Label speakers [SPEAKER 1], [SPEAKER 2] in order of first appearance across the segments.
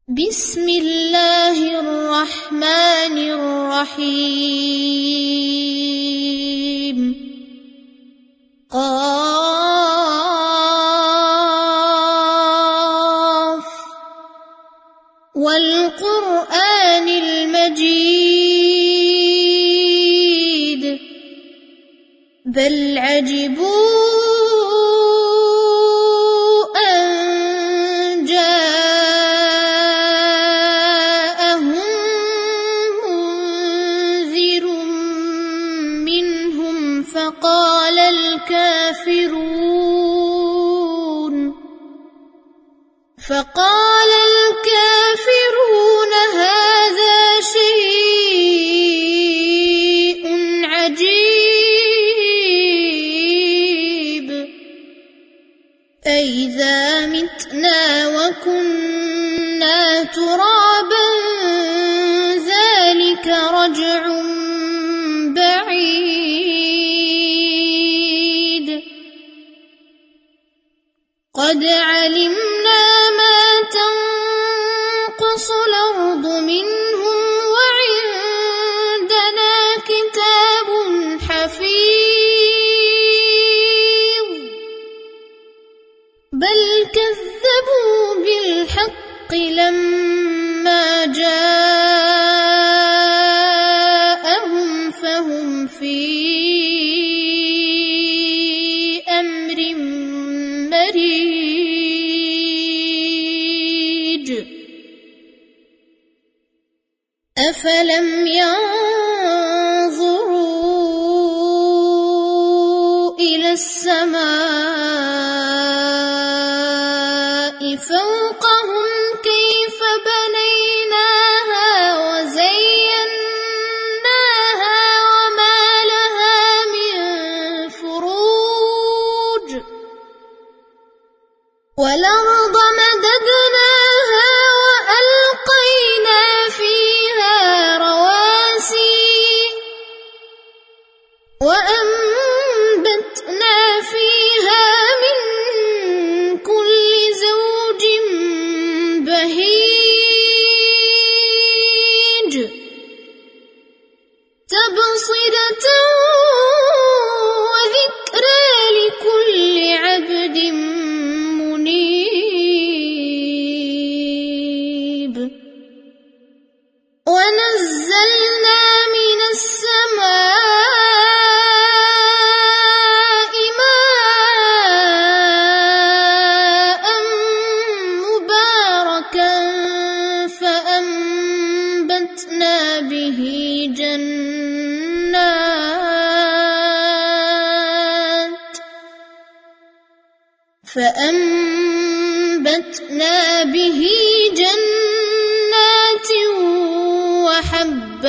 [SPEAKER 1] بسم الله الرحمن الرحيم. قاف والقرآن المجيد بل عجبوا فقال الكافرون هذا شيء عجيب أإذا متنا وكنا ترابا ذلك رجع بعيد قد علمنا ما تنقص الأرض منهم وعندنا كتاب حفيظ بل كذبوا بالحق لما جاءهم فهم في أمر مريج أفلم ينظروا إلى السماء فوقهم كيف بنيناها وزيناها وما لها من فروج والأرض مددناها وألقينا فيها رواسي وأنبتنا فيها من كل زوج بهيج تبصرة وذكرى لكل عبد منيب ونزلنا من السماء ماء مباركا فأنبتنا به جنات وحب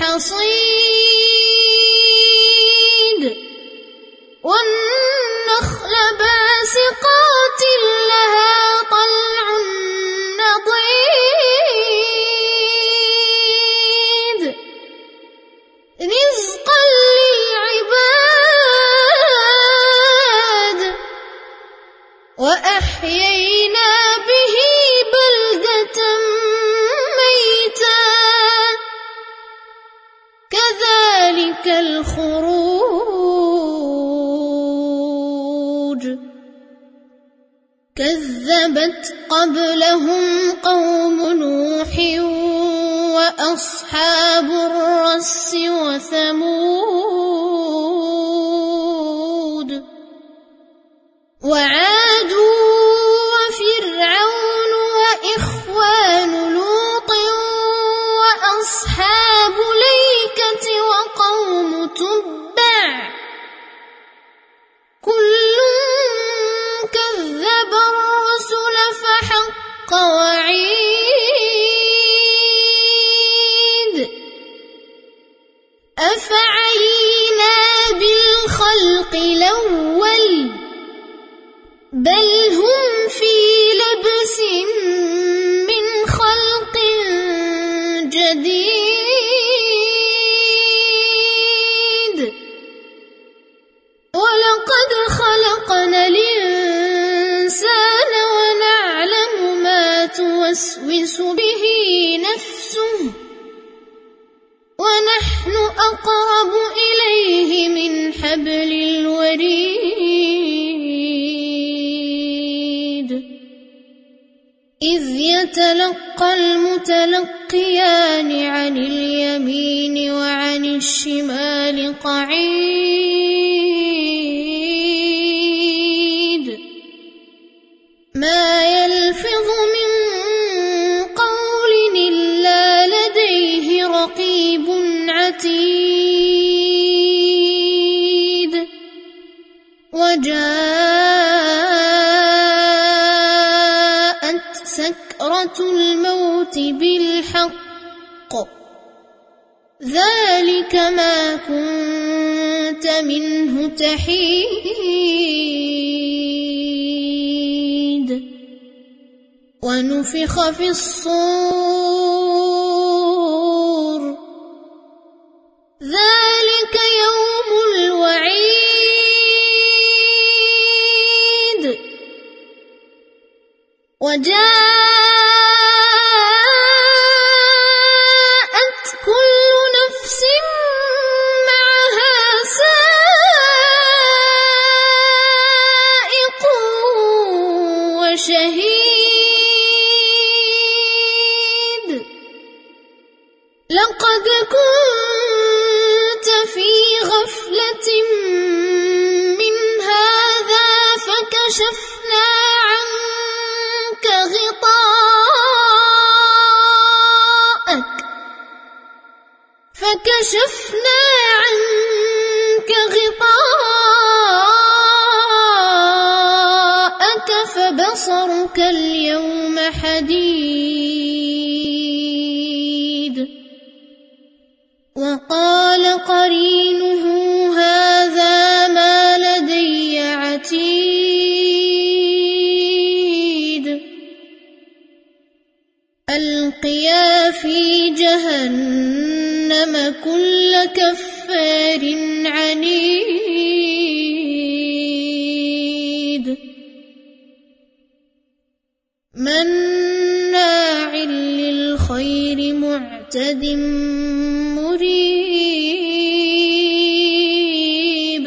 [SPEAKER 1] الحصيد والنخل باسقات لها طلع نضيد رزقا للعباد وأحيينا به بلدة ميتا كذلك الخروج كذبت قبلهم قوم نوح وأصحاب الرس وثمود وعاد وفرعون وإخوان لوط وأصحاب الأيكة وقوم تبع كل كذب الرسل فحق وعيد أفعينا بالخلق الأول بل هم في لبس من خلق جديد ولقد خلقنا الإنسان ونعلم ما توسوس توسوس به نفسه ونحن أقرب إليه من حبل الوريد إذ يتلقى المتلقيان عن اليمين وعن الشمال قعيد ما يلفظ من قول إلا لديه رقيب عتيد وجاءت سكرة الموت بالحق ذلك ما كنت منه تحيد ونفخ في الصور ذلك يوم الوعيد وجاءت كل نفس معها سائق وشهيد لقد كنت في غفلة من هذا فكشفنا عنك غطاءك فبصرك اليوم حديد وقال قرينه هذا ما لدي عتيد ألقيا في جهنم كل كفار عنيد مناع للخير معتد مريب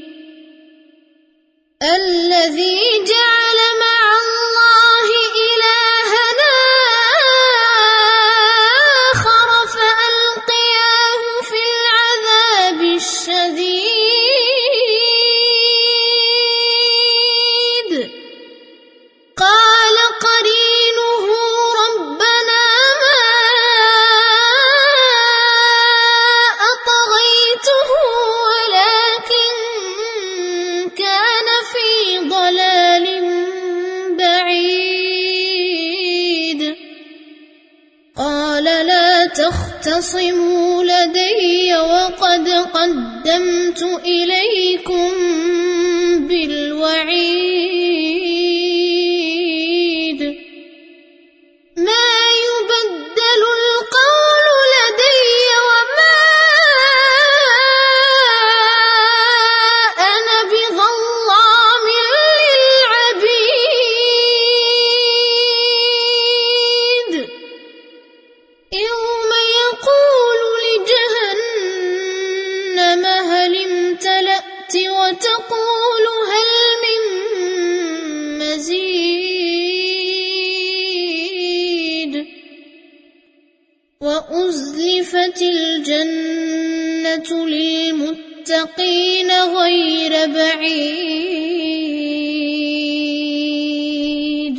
[SPEAKER 1] الذي جعل مع الله إلهنا آخر فألقياه في العذاب الشديد قال قرينه ربنا ما أطغيته ولكن كان في ضلال بعيد قال لا تختصموا لدي وقد قدمت إليكم بالوعيد ما يبدل القول لدي وما أنا بظلام للعبيد يوم يقول لجهنم هل امتلأت وتقول هل من مزيد وأزلفت الجنة للمتقين غير بعيد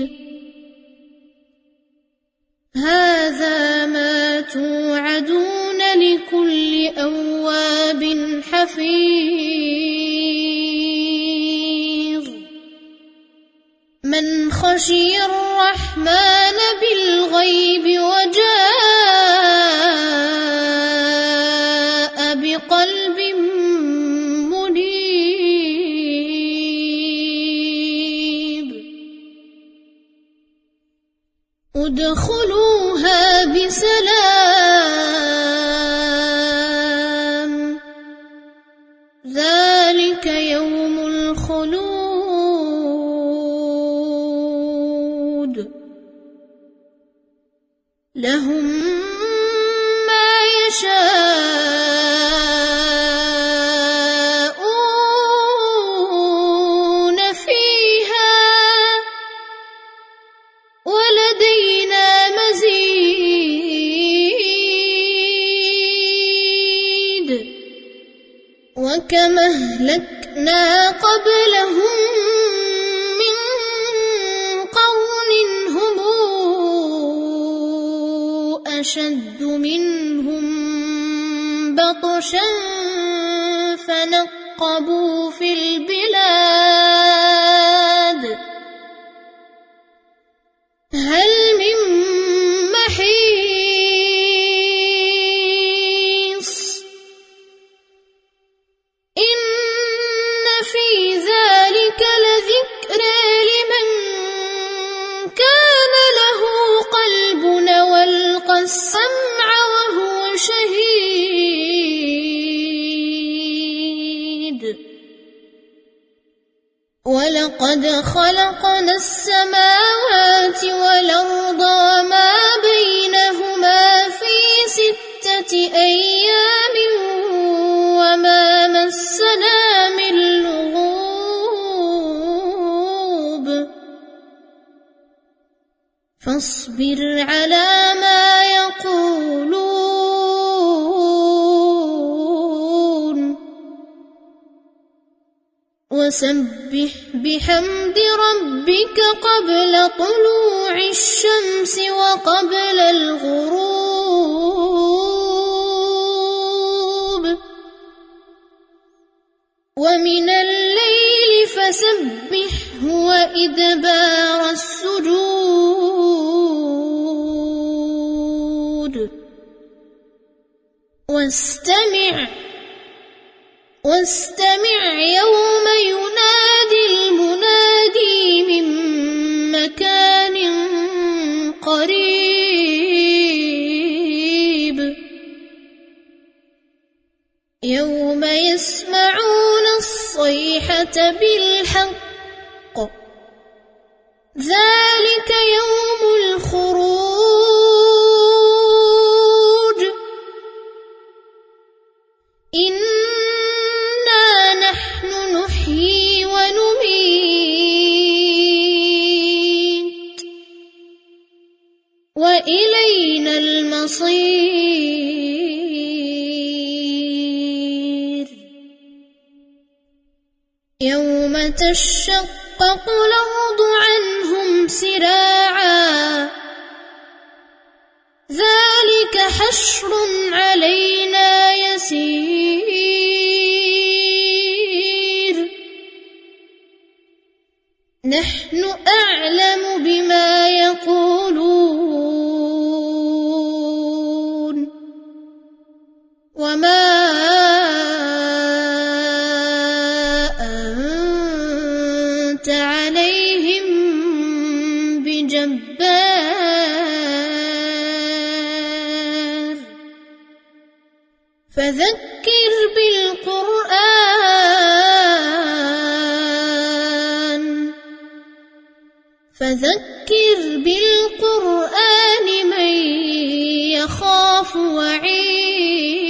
[SPEAKER 1] هذا ما توعدون لكل أواب حفيظ من خشي الرحمن بالغيب وجاء بقلب منيب ادخلوها بسلام ذلك يوم الخلود لهم ما يشاءون فيها ولدينا مزيد وكما أهلكنا قبلهم من قرن هم أشد منهم بطشا فنقبوا في البلاد هل من محيص إن في ذلك لذكرى لمن كان له قلب والقى السمع وهو شهيد ولقد خلقنا السماوات والأرض وما بينهما في 6 أيام وما مسنا من لغوب فاصبر على ما يقولون وسبح بحمد ربك قبل طلوع الشمس وقبل الغروب ومن الليل فسبحه وإدبار السجود واستمع يوم ينادي المنادي من مكان قريب يوم يسمعون الصيحة بالحق ذلك يوم الخروج إنا نحن نحيي ونميت وإلينا المصير يوم تشقق الأرض عنهم سراعا ذلك حشر علينا يسير نحن أعلم بما يقولون وما أنت عليهم بجبار فذكر بالقرآن من يخاف وعيد